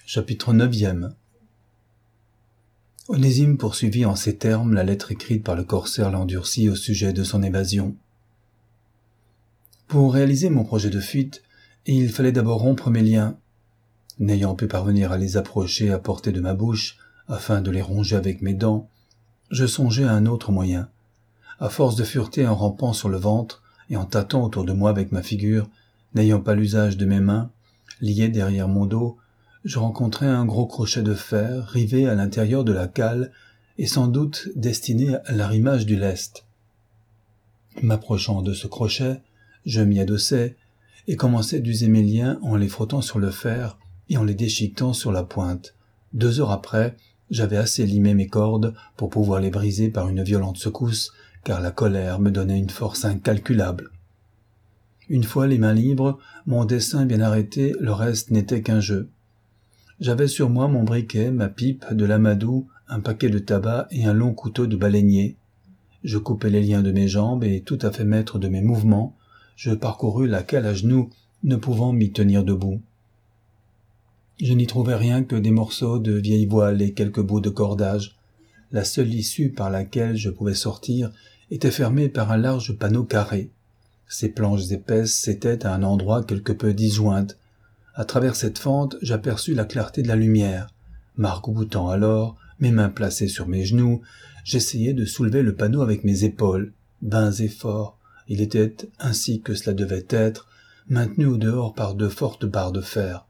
Chapitre 9. Onésime poursuivit en ces termes la lettre écrite par le corsaire l'endurci au sujet de son évasion. Pour réaliser mon projet de fuite, il fallait d'abord rompre mes liens. N'ayant pu parvenir à les approcher à portée de ma bouche, afin de les ronger avec mes dents, je songeais à un autre moyen. À force de fureter en rampant sur le ventre et en tâtant autour de moi avec ma figure, n'ayant pas l'usage de mes mains, liées derrière mon dos, je rencontrai un gros crochet de fer rivé à l'intérieur de la cale et sans doute destiné à l'arrimage du lest. M'approchant de ce crochet, je m'y adossai et commençai d'user mes liens en les frottant sur le fer et en les déchiquetant sur la pointe. 2 heures après, j'avais assez limé mes cordes pour pouvoir les briser par une violente secousse, car la colère me donnait une force incalculable. Une fois les mains libres, mon dessein bien arrêté, le reste n'était qu'un jeu. J'avais sur moi mon briquet, ma pipe, de l'amadou, un paquet de tabac et un long couteau de baleinier. Je coupai les liens de mes jambes et, tout à fait maître de mes mouvements, je parcourus la cale à genoux, ne pouvant m'y tenir debout. Je n'y trouvais rien que des morceaux de vieilles voiles et quelques bouts de cordage. La seule issue par laquelle je pouvais sortir était fermée par un large panneau carré. Ces planches épaisses s'étaient à un endroit quelque peu disjointes. À travers cette fente, j'aperçus la clarté de la lumière. M'arc-boutant alors, mes mains placées sur mes genoux, j'essayai de soulever le panneau avec mes épaules. Vains efforts, il était, ainsi que cela devait être, maintenu au dehors par 2 fortes barres de fer.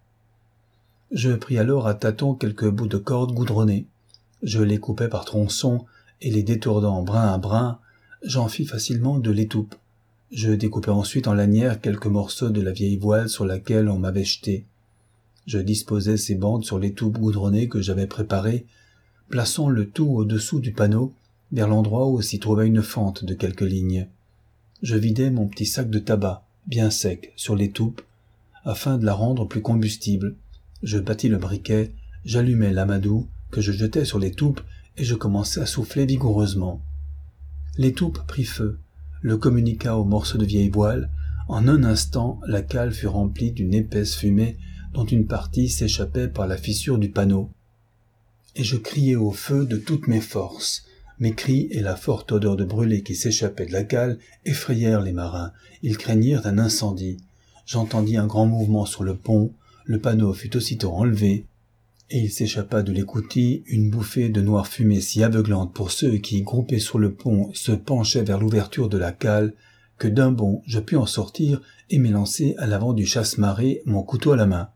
Je pris alors à tâtons quelques bouts de corde goudronnés. Je les coupai par tronçons, et les détournant brin à brin, j'en fis facilement de l'étoupe. Je découpai ensuite en lanières quelques morceaux de la vieille voile sur laquelle on m'avait jeté. Je disposai ces bandes sur l'étoupe goudronnée que j'avais préparée, plaçant le tout au-dessous du panneau, vers l'endroit où s'y trouvait une fente de quelques lignes. Je vidai mon petit sac de tabac, bien sec, sur l'étoupe, afin de la rendre plus combustible. Je battis le briquet, j'allumai l'amadou, que je jetai sur l'étoupe, et je commençai à souffler vigoureusement. L'étoupe prit feu, le communiqua au morceau de vieille voile. En un instant, la cale fut remplie d'une épaisse fumée dont une partie s'échappait par la fissure du panneau. Et je criai au feu de toutes mes forces. Mes cris et la forte odeur de brûlé qui s'échappait de la cale effrayèrent les marins. Ils craignirent un incendie. J'entendis un grand mouvement sur le pont, le panneau fut aussitôt enlevé, et il s'échappa de l'écoutille une bouffée de noire fumée si aveuglante pour ceux qui, groupés sur le pont, se penchaient vers l'ouverture de la cale, que d'un bond je pus en sortir et m'élancer à l'avant du chasse-marée, mon couteau à la main.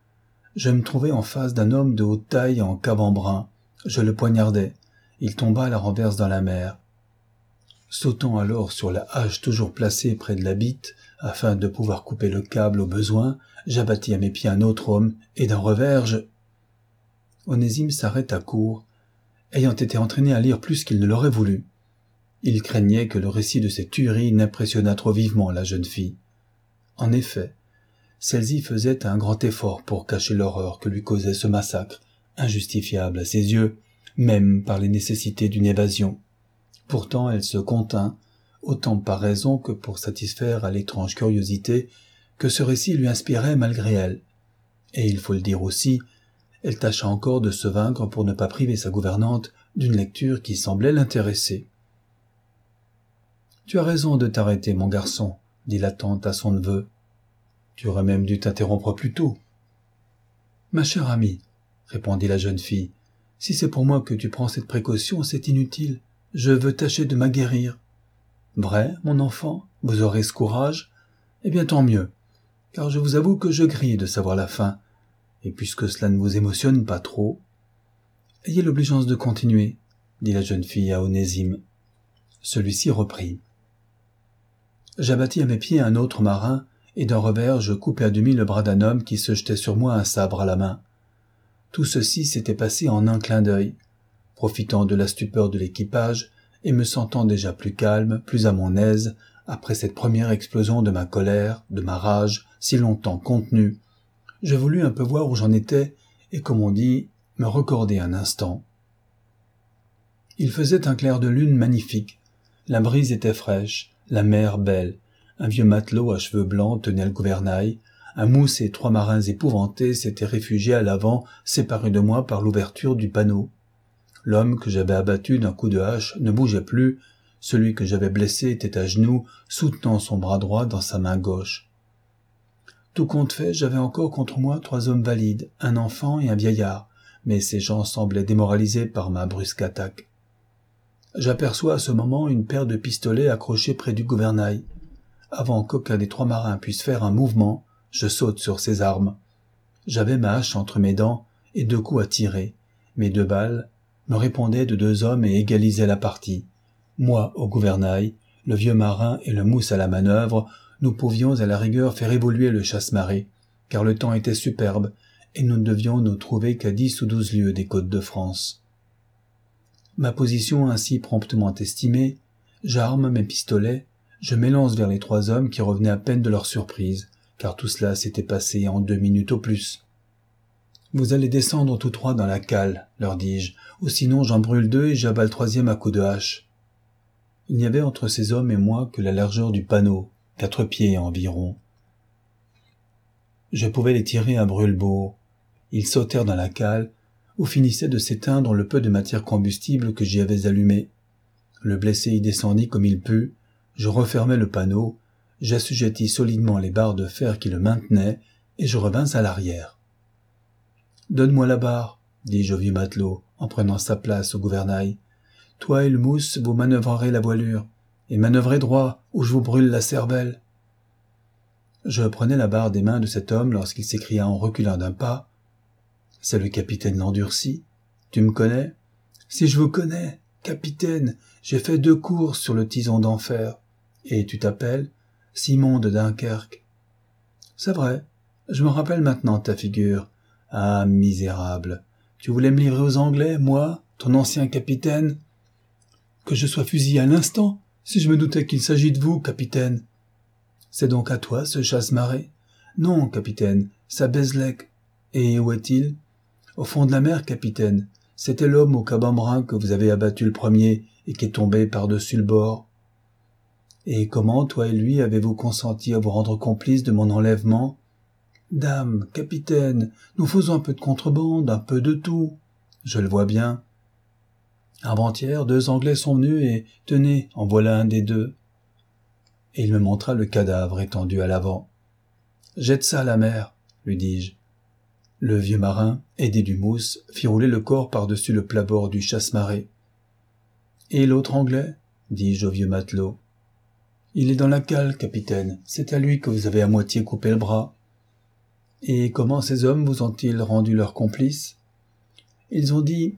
Je me trouvai en face d'un homme de haute taille en caban-brun. Je le poignardai. Il tomba à la renverse dans la mer. Sautant alors sur la hache toujours placée près de la bite, afin de pouvoir couper le câble au besoin, j'abattis à mes pieds un autre homme, et d'un revers Onésime s'arrêta court, ayant été entraîné à lire plus qu'il ne l'aurait voulu. Il craignait que le récit de ces tueries n'impressionnât trop vivement la jeune fille. En effet, celle-ci faisait un grand effort pour cacher l'horreur que lui causait ce massacre, injustifiable à ses yeux, même par les nécessités d'une évasion. Pourtant elle se contint, autant par raison que pour satisfaire à l'étrange curiosité que ce récit lui inspirait malgré elle. Et il faut le dire aussi, elle tâcha encore de se vaincre pour ne pas priver sa gouvernante d'une lecture qui semblait l'intéresser. « Tu as raison de t'arrêter, mon garçon, » dit la tante à son neveu. « Tu aurais même dû t'interrompre plus tôt. »« Ma chère amie, » répondit la jeune fille, « si c'est pour moi que tu prends cette précaution, c'est inutile. Je veux tâcher de m'aguerrir. »« Vrai, mon enfant, vous aurez ce courage ? Eh bien tant mieux, car je vous avoue que je grille de savoir la fin. Et puisque cela ne vous émotionne pas trop, ayez l'obligeance de continuer, dit la jeune fille à Onésime. Celui-ci reprit. J'abattis à mes pieds un autre marin, et d'un revers je coupai à demi le bras d'un homme qui se jetait sur moi un sabre à la main. Tout ceci s'était passé en un clin d'œil. Profitant de la stupeur de l'équipage, et me sentant déjà plus calme, plus à mon aise, après cette première explosion de ma colère, de ma rage, si longtemps contenue, je voulus un peu voir où j'en étais, et comme on dit, me recorder un instant. Il faisait un clair de lune magnifique. La brise était fraîche, la mer belle. Un vieux matelot à cheveux blancs tenait le gouvernail. Un mousse et 3 marins épouvantés s'étaient réfugiés à l'avant, séparés de moi par l'ouverture du panneau. L'homme que j'avais abattu d'un coup de hache ne bougeait plus, celui que j'avais blessé était à genoux, soutenant son bras droit dans sa main gauche. Tout compte fait, j'avais encore contre moi 3 hommes valides, un enfant et un vieillard, mais ces gens semblaient démoralisés par ma brusque attaque. J'aperçois à ce moment une paire de pistolets accrochés près du gouvernail. Avant qu'aucun des 3 marins puisse faire un mouvement, je saute sur ces armes. J'avais ma hache entre mes dents et 2 coups à tirer. Mes 2 balles me répondaient de 2 hommes et égalisaient la partie. Moi au gouvernail, le vieux marin et le mousse à la manœuvre, nous pouvions à la rigueur faire évoluer le chasse-marée, car le temps était superbe et nous ne devions nous trouver qu'à 10 ou 12 lieues des côtes de France. Ma position ainsi promptement estimée, j'arme mes pistolets, je m'élance vers les 3 hommes qui revenaient à peine de leur surprise, car tout cela s'était passé en 2 minutes au plus. « Vous allez descendre tous 3 dans la cale, leur dis-je, ou sinon j'en brûle 2 et j'abats le 3e à coups de hache. » Il n'y avait entre ces hommes et moi que la largeur du panneau, 4 pieds environ. Je pouvais les tirer à brûle-beau. Ils sautèrent dans la cale, où finissait de s'éteindre le peu de matière combustible que j'y avais allumé. Le blessé y descendit comme il put, je refermai le panneau, j'assujettis solidement les barres de fer qui le maintenaient, et je revins à l'arrière. « Donne-moi la barre, dis-je au vieux matelot, en prenant sa place au gouvernail. Toi et le mousse, vous manœuvrerez la voilure, et manœuvrez droit, ou je vous brûle la cervelle. » Je prenais la barre des mains de cet homme lorsqu'il s'écria en reculant d'un pas. « C'est le capitaine Landurcy. Tu me connais ?»« Si je vous connais, capitaine, j'ai fait 2 courses sur le tison d'enfer. Et tu t'appelles Simon de Dunkerque. »« C'est vrai, je me rappelle maintenant ta figure. Ah, misérable, tu voulais me livrer aux Anglais, moi, ton ancien capitaine ? Que je sois fusillé à l'instant, si je me doutais qu'il s'agit de vous, capitaine. C'est donc à toi, ce chasse-marée ? Non, capitaine, c'est Bezlek. Et où est-il ? Au fond de la mer, capitaine. C'était l'homme au caban brun que vous avez abattu le premier et qui est tombé par-dessus le bord. Et comment, toi et lui, avez-vous consenti à vous rendre complice de mon enlèvement ? Dame, capitaine, nous faisons un peu de contrebande, un peu de tout. Je le vois bien. Avant-hier, 2 Anglais sont venus et, tenez, en voilà un des 2. Et il me montra le cadavre étendu à l'avant. « Jette ça à la mer, lui dis-je. » Le vieux marin, aidé du mousse, fit rouler le corps par-dessus le plat-bord du chasse-marée. « Et l'autre Anglais ?» dis-je au vieux matelot. « Il est dans la cale, capitaine. C'est à lui que vous avez à moitié coupé le bras. »« Et comment ces hommes vous ont-ils rendu leurs complices ?»« Ils ont dit...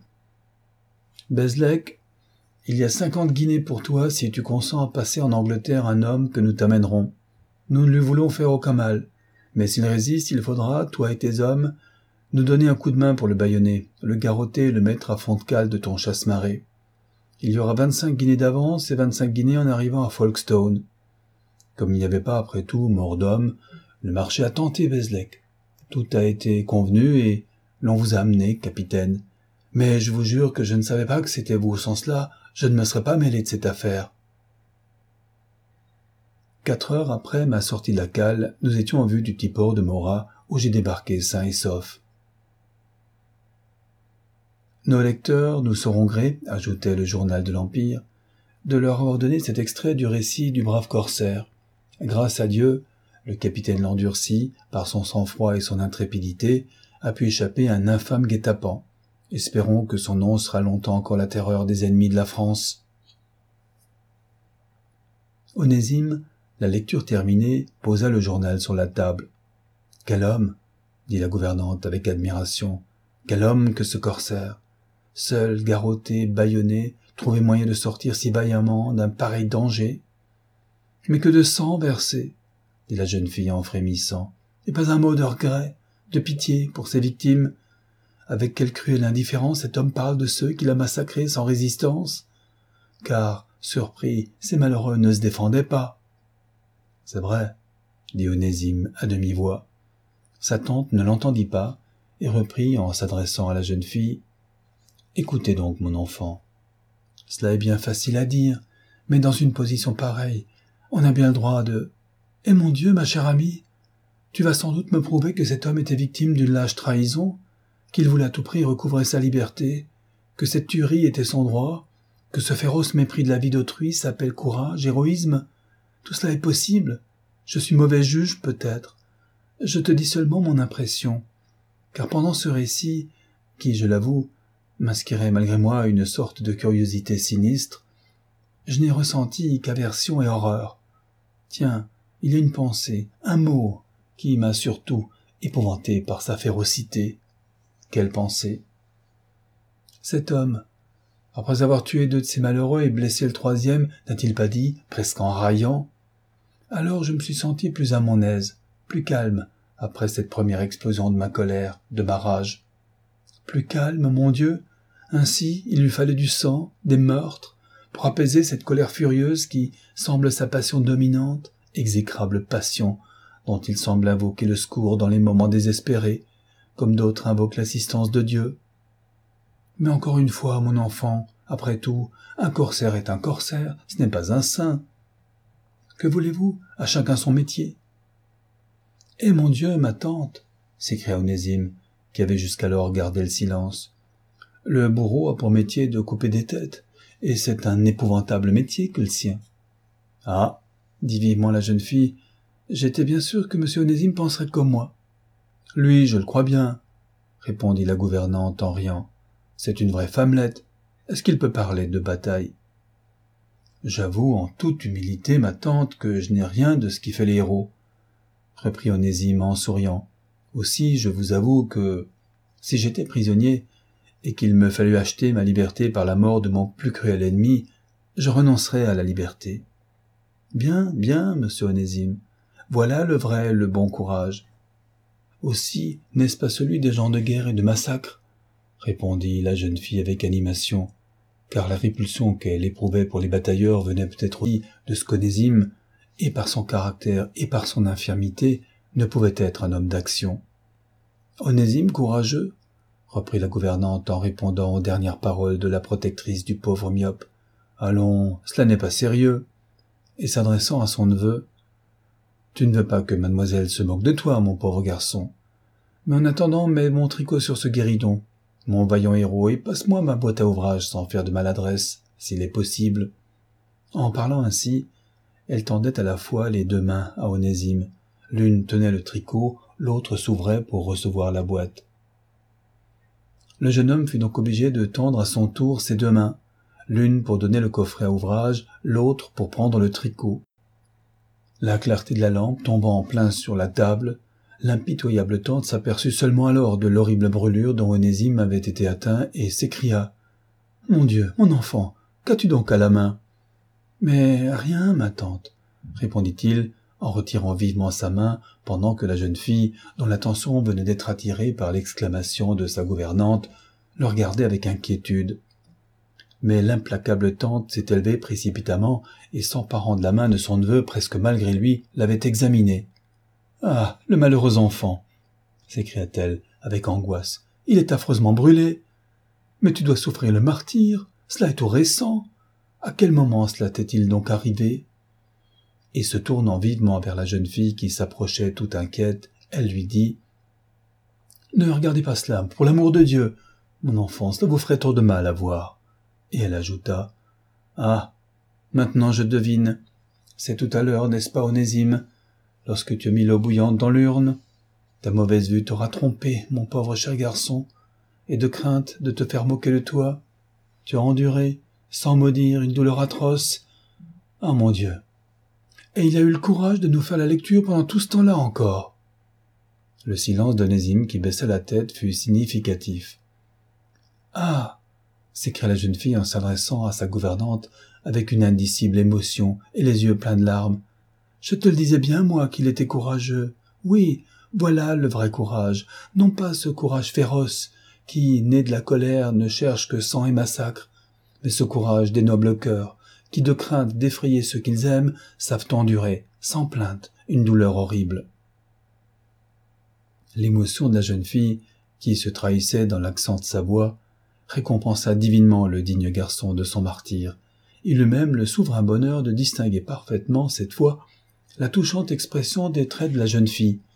Bezlek, il y a 50 guinées pour toi si tu consens à passer en Angleterre un homme que nous t'amènerons. Nous ne lui voulons faire aucun mal, mais s'il résiste, il faudra, toi et tes hommes, nous donner un coup de main pour le bâillonner, le garrotter et le mettre à fond de cale de ton chasse-marée. Il y aura 25 guinées d'avance et 25 guinées en arrivant à Folkestone. Comme il n'y avait pas, après tout, mort d'homme, le marché a tenté Bezlek. Tout a été convenu et l'on vous a amené, capitaine. Mais je vous jure que je ne savais pas que c'était vous au sens là, je ne me serais pas mêlé de cette affaire. 4 heures après ma sortie de la cale, nous étions en vue du petit port de Morat, où j'ai débarqué sain et sauf. Nos lecteurs nous sauront gré, ajoutait le journal de l'Empire, de leur avoir donné cet extrait du récit du brave corsaire. Grâce à Dieu, le capitaine Landurcy, par son sang-froid et son intrépidité, a pu échapper à un infâme guet-apens. Espérons que son nom sera longtemps encore la terreur des ennemis de la France. Onésime, la lecture terminée, posa le journal sur la table. « Quel homme !» dit la gouvernante avec admiration. « Quel homme que ce corsaire ! Seul, garrotté, bâillonné, trouver moyen de sortir si vaillamment d'un pareil danger. »« Mais que de sang versé !» dit la jeune fille en frémissant. « Et pas un mot de regret, de pitié pour ses victimes. Avec quelle cruelle indifférence cet homme parle de ceux qu'il a massacrés sans résistance. Car, surpris, ces malheureux ne se défendaient pas. »« C'est vrai, » dit Onésime à demi-voix. Sa tante ne l'entendit pas et reprit en s'adressant à la jeune fille. « Écoutez donc, mon enfant. Cela est bien facile à dire, mais dans une position pareille, on a bien le droit de... Eh mon Dieu, ma chère amie !» Tu vas sans doute me prouver que cet homme était victime d'une lâche trahison, qu'il voulait à tout prix recouvrer sa liberté, que cette tuerie était son droit, que ce féroce mépris de la vie d'autrui s'appelle courage, héroïsme. Tout cela est possible. Je suis mauvais juge, peut-être. Je te dis seulement mon impression, car pendant ce récit, qui, je l'avoue, m'inspirait malgré moi une sorte de curiosité sinistre, je n'ai ressenti qu'aversion et horreur. Tiens, il y a une pensée, un mot, qui m'a surtout épouvanté par sa férocité. Quelle pensée? Cet homme, après avoir tué 2 de ces malheureux et blessé le 3e, n'a-t-il pas dit, presque en raillant? Alors je me suis senti plus à mon aise, plus calme, après cette première explosion de ma colère, de ma rage. Plus calme, mon Dieu, ainsi il lui fallait du sang, des meurtres, pour apaiser cette colère furieuse qui semble sa passion dominante, exécrable passion, dont il semble invoquer le secours dans les moments désespérés, comme d'autres invoquent l'assistance de Dieu. Mais encore une fois, mon enfant, après tout, un corsaire est un corsaire, ce n'est pas un saint. Que voulez-vous? À chacun son métier. « Eh mon Dieu, ma tante !» s'écria Onésime, qui avait jusqu'alors gardé le silence. « Le bourreau a pour métier de couper des têtes, et c'est un épouvantable métier que le sien. »« Ah !» dit vivement la jeune fille, « j'étais bien sûr que M. Onésime penserait comme moi. »« Lui, je le crois bien, » répondit la gouvernante en riant. « C'est une vraie femmelette. Est-ce qu'il peut parler de bataille ?»« J'avoue en toute humilité, ma tante, que je n'ai rien de ce qui fait les héros, » reprit Onésime en souriant. « Aussi, je vous avoue que, si j'étais prisonnier, et qu'il me fallut acheter ma liberté par la mort de mon plus cruel ennemi, je renoncerais à la liberté. »« Bien, bien, monsieur Onésime, voilà le vrai, le bon courage. »« Aussi, n'est-ce pas celui des gens de guerre et de massacre ?» répondit la jeune fille avec animation, car la répulsion qu'elle éprouvait pour les batailleurs venait peut-être aussi de ce qu'Onésime, et par son caractère et par son infirmité, ne pouvait être un homme d'action. « Onésime courageux ?» reprit la gouvernante en répondant aux dernières paroles de la protectrice du pauvre myope. « Allons, cela n'est pas sérieux. » Et s'adressant à son neveu, « Tu ne veux pas que mademoiselle se moque de toi, mon pauvre garçon. Mais en attendant, mets mon tricot sur ce guéridon, mon vaillant héros, et passe-moi ma boîte à ouvrage sans faire de maladresse, s'il est possible. » En parlant ainsi, elle tendait à la fois les 2 mains à Onésime. L'une tenait le tricot, l'autre s'ouvrait pour recevoir la boîte. Le jeune homme fut donc obligé de tendre à son tour ses 2 mains, l'une pour donner le coffret à ouvrage, l'autre pour prendre le tricot. La clarté de la lampe tombant en plein sur la table, l'impitoyable tante s'aperçut seulement alors de l'horrible brûlure dont Onésime avait été atteint et s'écria « Mon Dieu, mon enfant, qu'as-tu donc à la main ?»« Mais rien, ma tante, » répondit-il en retirant vivement sa main pendant que la jeune fille, dont l'attention venait d'être attirée par l'exclamation de sa gouvernante, le regardait avec inquiétude. Mais l'implacable tante s'est élevée précipitamment et, s'emparant de la main de son neveu presque malgré lui, l'avait examiné. « Ah, le malheureux enfant !» s'écria-t-elle avec angoisse. « Il est affreusement brûlé. Mais tu dois souffrir le martyre. Cela est tout récent. À quel moment cela t'est-il donc arrivé ?» Et se tournant vivement vers la jeune fille qui s'approchait tout inquiète, elle lui dit « Ne regardez pas cela, pour l'amour de Dieu, mon enfant, cela vous ferait trop de mal à voir. » Et elle ajouta « Ah, maintenant je devine. C'est tout à l'heure, n'est-ce pas, Onésime, lorsque tu as mis l'eau bouillante dans l'urne? Ta mauvaise vue t'aura trompé, mon pauvre cher garçon, et de crainte de te faire moquer de toi, tu as enduré, sans maudire, une douleur atroce. Ah, mon Dieu! Et il a eu le courage de nous faire la lecture pendant tout ce temps-là encore. » Le silence d'Onésime qui baissa la tête fut significatif. « Ah !» s'écria la jeune fille en s'adressant à sa gouvernante avec une indicible émotion et les yeux pleins de larmes. « Je te le disais bien, moi, qu'il était courageux. Oui, voilà le vrai courage, non pas ce courage féroce qui, né de la colère, ne cherche que sang et massacre, mais ce courage des nobles cœurs, qui, de crainte d'effrayer ceux qu'ils aiment, savent endurer, sans plainte, une douleur horrible. » L'émotion de la jeune fille, qui se trahissait dans l'accent de sa voix, récompensa divinement le digne garçon de son martyre. Il eut même le souverain bonheur de distinguer parfaitement, cette fois, la touchante expression des traits de la jeune fille,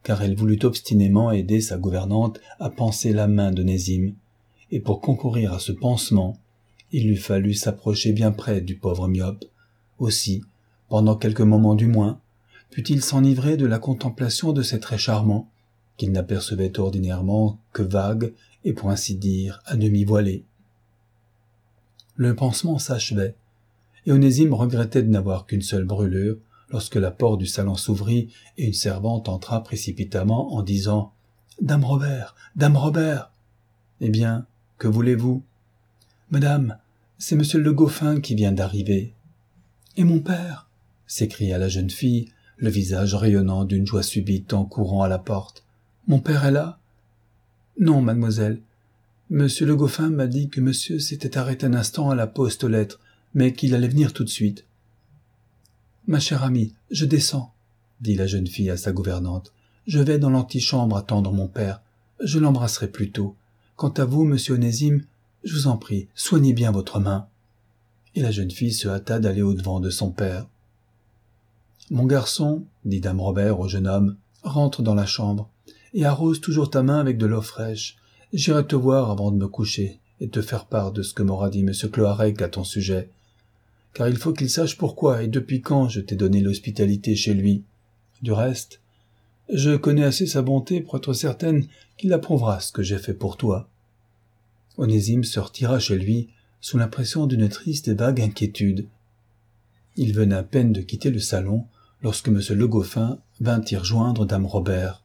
car elle voulut obstinément aider sa gouvernante à panser la main d'Onésime, et pour concourir à ce pansement, il lui fallut s'approcher bien près du pauvre myope. Aussi, pendant quelques moments du moins, put-il s'enivrer de la contemplation de ces traits charmants, qu'il n'apercevait ordinairement que vagues et pour ainsi dire à demi voilés. Le pansement s'achevait, et Onésime regrettait de n'avoir qu'une seule brûlure, lorsque la porte du salon s'ouvrit et une servante entra précipitamment en disant « Dame Robert, Dame Robert !»« Eh bien, que voulez-vous ?»« Madame, c'est monsieur Le Goffin qui vient d'arriver. »« Et mon père ?» s'écria la jeune fille, le visage rayonnant d'une joie subite en courant à la porte. « Mon père est là ?»« Non, mademoiselle. Monsieur Le Goffin m'a dit que monsieur s'était arrêté un instant à la poste aux lettres, mais qu'il allait venir tout de suite. »« Ma chère amie, je descends, » dit la jeune fille à sa gouvernante. « Je vais dans l'antichambre attendre mon père. Je l'embrasserai plus tôt. Quant à vous, monsieur Onésime, je vous en prie, soignez bien votre main. » Et la jeune fille se hâta d'aller au-devant de son père. « Mon garçon, » dit dame Robert au jeune homme, « rentre dans la chambre et arrose toujours ta main avec de l'eau fraîche. J'irai te voir avant de me coucher et te faire part de ce que m'aura dit monsieur Cloarec à ton sujet. Car il faut qu'il sache pourquoi et depuis quand je t'ai donné l'hospitalité chez lui. Du reste, je connais assez sa bonté pour être certaine qu'il approuvera ce que j'ai fait pour toi. » Onésime se retira chez lui sous l'impression d'une triste et vague inquiétude. Il venait à peine de quitter le salon lorsque monsieur Le Goffin vint y rejoindre dame Robert.